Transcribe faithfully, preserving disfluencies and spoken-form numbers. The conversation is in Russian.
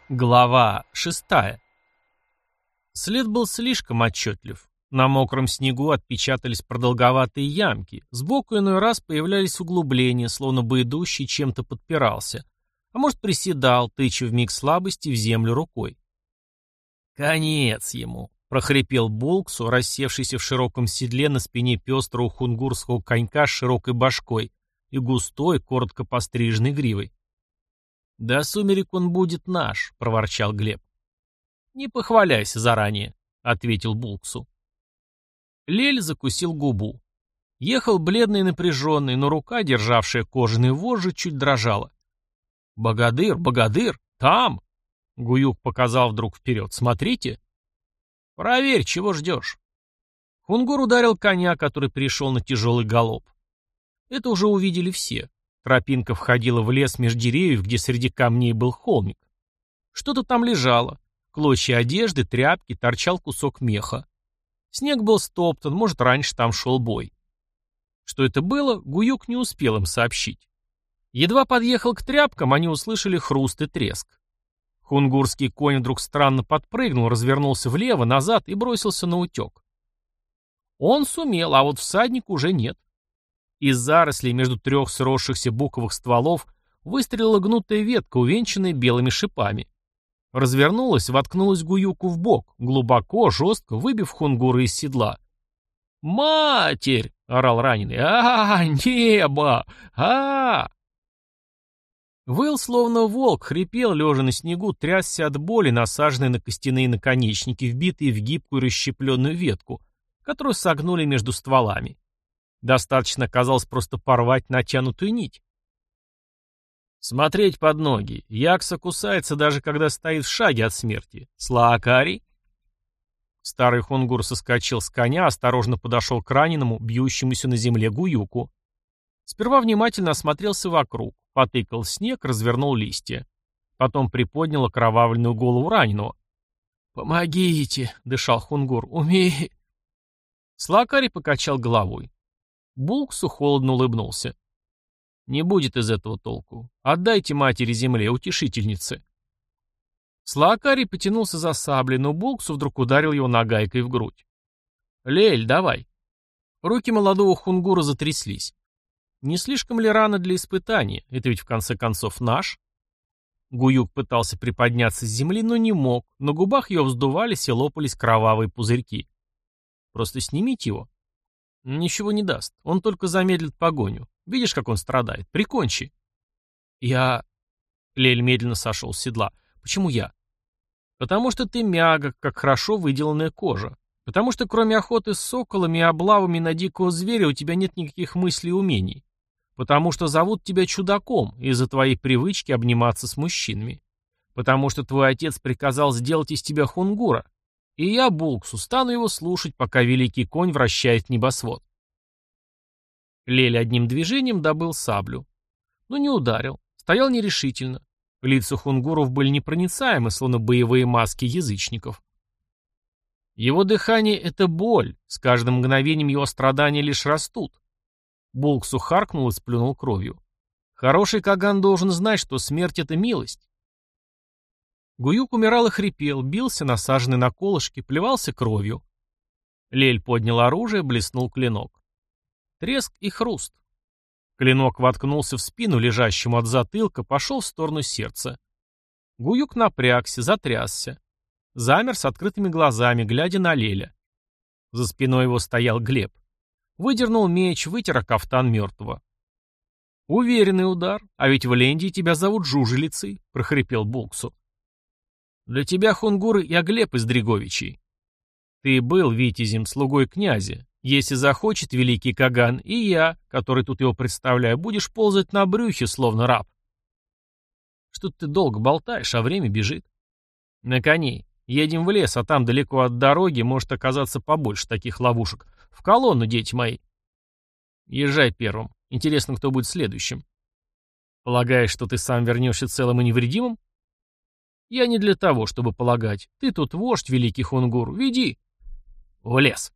Глава шестая. След был слишком отчетлив. На мокром снегу отпечатались продолговатые ямки. Сбоку иной раз появлялись углубления, словно бы идущий чем-то подпирался. А может, приседал, тыча вмиг слабости в землю рукой. «Конец ему!» — прохрипел Булксу, рассевшийся в широком седле на спине пестрого хунгурского конька с широкой башкой и густой, коротко постриженной гривой. «До сумерек он будет наш», — проворчал Глеб. «Не похваляйся заранее», — ответил Булксу. Лель закусил губу. Ехал бледный и напряженный, но рука, державшая кожаные вожжи, чуть дрожала. «Богадыр, Богадыр, там!» — Гуюк показал вдруг вперед. «Смотрите!» «Проверь, чего ждешь?» Хунгур ударил коня, который перешел на тяжелый галоп. Это уже увидели все. Тропинка входила в лес меж деревьев, где среди камней был холмик. Что-то там лежало. Клочья одежды, тряпки, торчал кусок меха. Снег был стоптан, может, раньше там шел бой. Что это было, Гуюк не успел им сообщить. Едва подъехал к тряпкам, они услышали хруст и треск. Хунгурский конь вдруг странно подпрыгнул, развернулся влево, назад и бросился на утек. Он сумел, а вот всадника уже нет. Из зарослей между трех сросшихся буковых стволов выстрелила гнутая ветка, увенчанная белыми шипами. Развернулась, воткнулась Гуюку в бок, глубоко, жестко, выбив Хунгура из седла. «Матерь!» — орал раненый. «А, небо! А!» Выл, словно волк, хрипел, лежа на снегу, трясся от боли, насаженной на костяные наконечники, вбитые в гибкую расщепленную ветку, которую согнули между стволами. Достаточно казалось просто порвать натянутую нить. Смотреть под ноги. Якса кусается, даже когда стоит в шаге от смерти. Слаакари. Старый хунгур соскочил с коня, осторожно подошел к раненому, бьющемуся на земле Гуюку. Сперва внимательно осмотрелся вокруг, потыкал в снег, развернул листья. Потом приподнял окровавленную голову раненого. «Помогите!» — дышал хунгур. «Умей!» Слаакари покачал головой. Булксу холодно улыбнулся. «Не будет из этого толку. Отдайте матери земле, утешительнице». Слаакари потянулся за саблей, но Булксу вдруг ударил его нагайкой в грудь. «Лель, давай». Руки молодого хунгура затряслись. Не слишком ли рано для испытания? Это ведь в конце концов наш. Гуюк пытался приподняться с земли, но не мог. На губах его вздувались и лопались кровавые пузырьки. «Просто снимите его». «Ничего не даст. Он только замедлит погоню. Видишь, как он страдает? Прикончи». «Я...» Лель медленно сошел с седла. «Почему я?» «Потому что ты мягок, как хорошо выделанная кожа. Потому что кроме охоты с соколами и облавами на дикого зверя у тебя нет никаких мыслей и умений. Потому что зовут тебя чудаком из-за твоей привычки обниматься с мужчинами. Потому что твой отец приказал сделать из тебя хунгура. И я, Булксу, стану его слушать, пока великий конь вращает небосвод». Лель одним движением добыл саблю. Но не ударил. Стоял нерешительно. Лица хунгуров были непроницаемы, словно боевые маски язычников. Его дыхание — это боль. С каждым мгновением его страдания лишь растут. Булксу харкнул и сплюнул кровью. Хороший Каган должен знать, что смерть — это милость. Гуюк умирал и хрипел, бился, насаженный на колышки, плевался кровью. Лель поднял оружие, блеснул клинок. Треск и хруст. Клинок воткнулся в спину лежащему от затылка, пошел в сторону сердца. Гуюк напрягся, затрясся. Замер с открытыми глазами, глядя на Леля. За спиной его стоял Глеб. Выдернул меч, вытер о кафтан мертвого. «Уверенный удар, а ведь в Лендии тебя зовут Жужелицей», — прохрипел Булксу. «Для тебя, хунгуры, я Глеб из Дриговичей. Ты был витязем, слугой князя. Если захочет великий Каган, и я, который тут его представляю, будешь ползать на брюхе, словно раб». «Что-то ты долго болтаешь, а время бежит». «На коней. Едем в лес, а там далеко от дороги может оказаться побольше таких ловушек. В колонну, дети мои». «Езжай первым. Интересно, кто будет следующим». «Полагаешь, что ты сам вернешься целым и невредимым?» «Я не для того, чтобы полагать. Ты тут вождь, великий хунгур. Веди». «В лес».